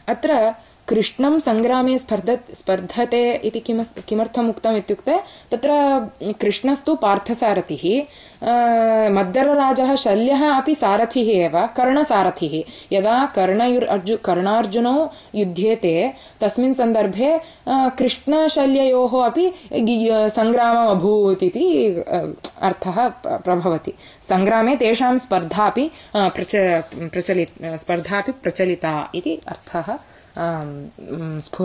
अत्र कृष्णं सङ्ग्रामे स्पर्धते इति किमर्थम् उक्तम् इत्युक्ते तत्र कृष्णस्तु पार्थसारथिः, मद्दरराजः शल्यः अपि सारथिः एव, कर्णसारथिः। यदा कर्णार्जुनौ युध्येते तस्मिन् सन्दर्भे कृष्णशल्ययोः अपि सङ्ग्रामम् अभूत् इति अर्थः प्रभवति। सङ्ग्रामे तेषां स्पर्धापि प्रचलिता इति अर्थः स्फुरति।